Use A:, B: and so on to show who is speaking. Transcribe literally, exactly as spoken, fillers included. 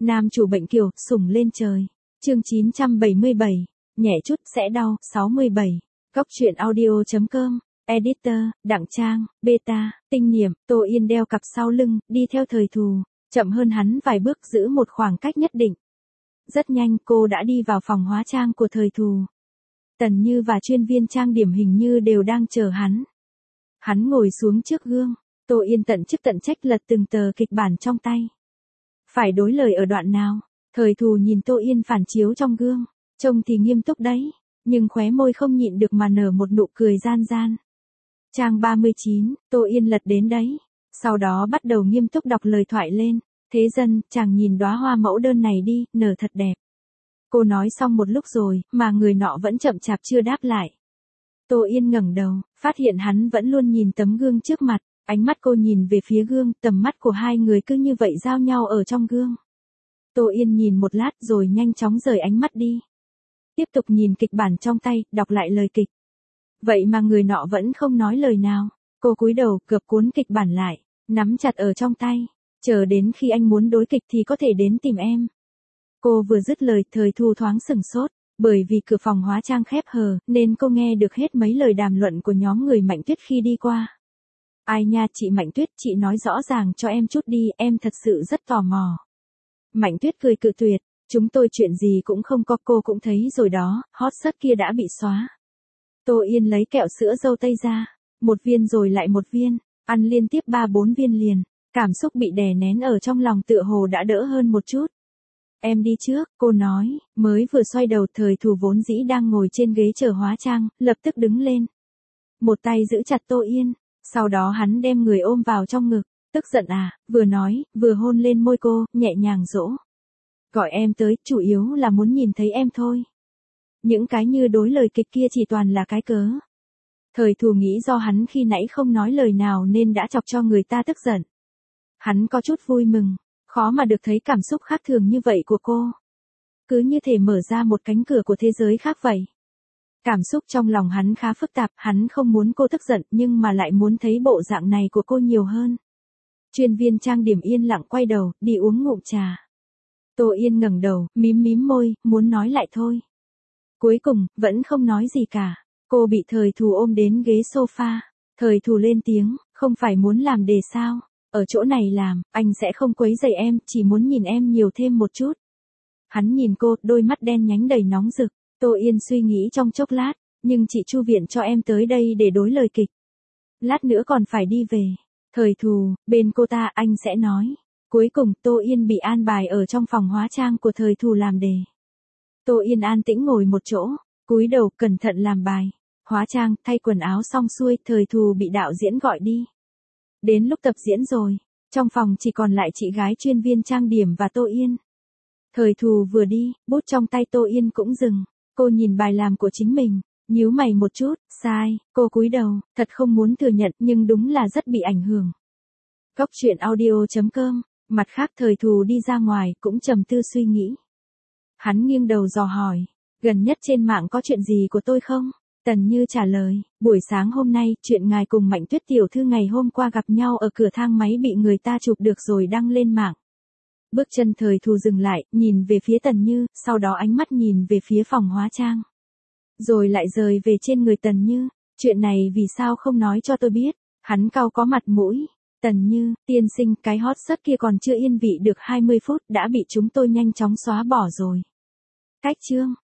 A: Nam chủ bệnh kiều, sủng lên trời. Chương chín trăm bảy mươi bảy, nhẹ chút sẽ đau, sáu mươi bảy. Góc truyện audio chấm com, editor, Đặng Trang, beta, tinh niệm, Tô Yên đeo cặp sau lưng, đi theo Thời Thù, chậm hơn hắn vài bước giữ một khoảng cách nhất định. Rất nhanh cô đã đi vào phòng hóa trang của Thời Thù. Tần Như và chuyên viên trang điểm hình như đều đang chờ hắn. Hắn ngồi xuống trước gương, Tô Yên tận chức tận trách lật từng tờ kịch bản trong tay. Phải đối lời ở đoạn nào? Thời Thù nhìn Tô Yên phản chiếu trong gương, trông thì nghiêm túc đấy, nhưng khóe môi không nhịn được mà nở một nụ cười gian gian. Trang ba mươi chín, Tô Yên lật đến đấy, sau đó bắt đầu nghiêm túc đọc lời thoại lên. Thế dân, chàng nhìn đóa hoa mẫu đơn này đi, nở thật đẹp. Cô nói xong một lúc rồi, mà người nọ vẫn chậm chạp chưa đáp lại. Tô Yên ngẩng đầu, phát hiện hắn vẫn luôn nhìn tấm gương trước mặt, ánh mắt cô nhìn về phía gương, tầm mắt của hai người cứ như vậy giao nhau ở trong gương. Tô Yên nhìn một lát rồi nhanh chóng rời ánh mắt đi. Tiếp tục nhìn kịch bản trong tay, đọc lại lời kịch. Vậy mà người nọ vẫn không nói lời nào, cô cúi đầu, gập cuốn kịch bản lại, nắm chặt ở trong tay, chờ đến khi anh muốn đối kịch thì có thể đến tìm em. Cô vừa dứt lời, Thời Thù thoáng sừng sốt, bởi vì cửa phòng hóa trang khép hờ, nên cô nghe được hết mấy lời đàm luận của nhóm người Mạnh Tuyết khi đi qua. Ai nha chị Mạnh Tuyết, chị nói rõ ràng cho em chút đi, em thật sự rất tò mò. Mạnh Tuyết cười cự tuyệt, chúng tôi chuyện gì cũng không có, cô cũng thấy rồi đó, hot search kia đã bị xóa. Tô Yên lấy kẹo sữa dâu tây ra, một viên rồi lại một viên, ăn liên tiếp ba bốn viên liền, cảm xúc bị đè nén ở trong lòng tựa hồ đã đỡ hơn một chút. Em đi trước, cô nói, mới vừa xoay đầu. Thời Thù vốn dĩ đang ngồi trên ghế chờ hóa trang, lập tức đứng lên. Một tay giữ chặt Tô Yên, sau đó hắn đem người ôm vào trong ngực, tức giận à, vừa nói, vừa hôn lên môi cô, nhẹ nhàng dỗ. Gọi em tới, chủ yếu là muốn nhìn thấy em thôi. Những cái như đối lời kịch kia chỉ toàn là cái cớ. Thời Thù nghĩ do hắn khi nãy không nói lời nào nên đã chọc cho người ta tức giận. Hắn có chút vui mừng, khó mà được thấy cảm xúc khác thường như vậy của cô. Cứ như thể mở ra một cánh cửa của thế giới khác vậy. Cảm xúc trong lòng hắn khá phức tạp, hắn không muốn cô tức giận nhưng mà lại muốn thấy bộ dạng này của cô nhiều hơn. Chuyên viên trang điểm yên lặng quay đầu, đi uống ngụm trà. Tô Yên ngẩng đầu, mím mím môi, muốn nói lại thôi. Cuối cùng, vẫn không nói gì cả. Cô bị Thời Thù ôm đến ghế sofa. Thời Thù lên tiếng, không phải muốn làm đề sao? Ở chỗ này làm, anh sẽ không quấy rầy em, chỉ muốn nhìn em nhiều thêm một chút. Hắn nhìn cô, đôi mắt đen nhánh đầy nóng rực. Tô Yên suy nghĩ trong chốc lát, nhưng chị Chu viện cho em tới đây để đối lời kịch. Lát nữa còn phải đi về. Thời Thù, bên cô ta anh sẽ nói. Cuối cùng, Tô Yên bị an bài ở trong phòng hóa trang của Thời Thù làm đề. Tô Yên an tĩnh ngồi một chỗ, cúi đầu cẩn thận làm bài. Hóa trang, thay quần áo xong xuôi, Thời Thù bị đạo diễn gọi đi. Đến lúc tập diễn rồi, trong phòng chỉ còn lại chị gái chuyên viên trang điểm và Tô Yên. Thời Thù vừa đi, bút trong tay Tô Yên cũng dừng. Cô nhìn bài làm của chính mình, nhíu mày một chút, sai, cô cúi đầu, thật không muốn thừa nhận nhưng đúng là rất bị ảnh hưởng. Góc truyện audio chấm com, mặt khác Thời Thù đi ra ngoài cũng trầm tư suy nghĩ. Hắn nghiêng đầu dò hỏi, gần nhất trên mạng có chuyện gì của tôi không? Tần Như trả lời, buổi sáng hôm nay, chuyện ngài cùng Mạnh Tuyết tiểu thư ngày hôm qua gặp nhau ở cửa thang máy bị người ta chụp được rồi đăng lên mạng. Bước chân Thời Thù dừng lại, nhìn về phía Tần Như, sau đó ánh mắt nhìn về phía phòng hóa trang. Rồi lại rời về trên người Tần Như, chuyện này vì sao không nói cho tôi biết, hắn cau có mặt mũi. Tần Như, tiên sinh, cái hot search kia còn chưa yên vị được hai mươi phút đã bị chúng tôi nhanh chóng xóa bỏ rồi. Cách chương.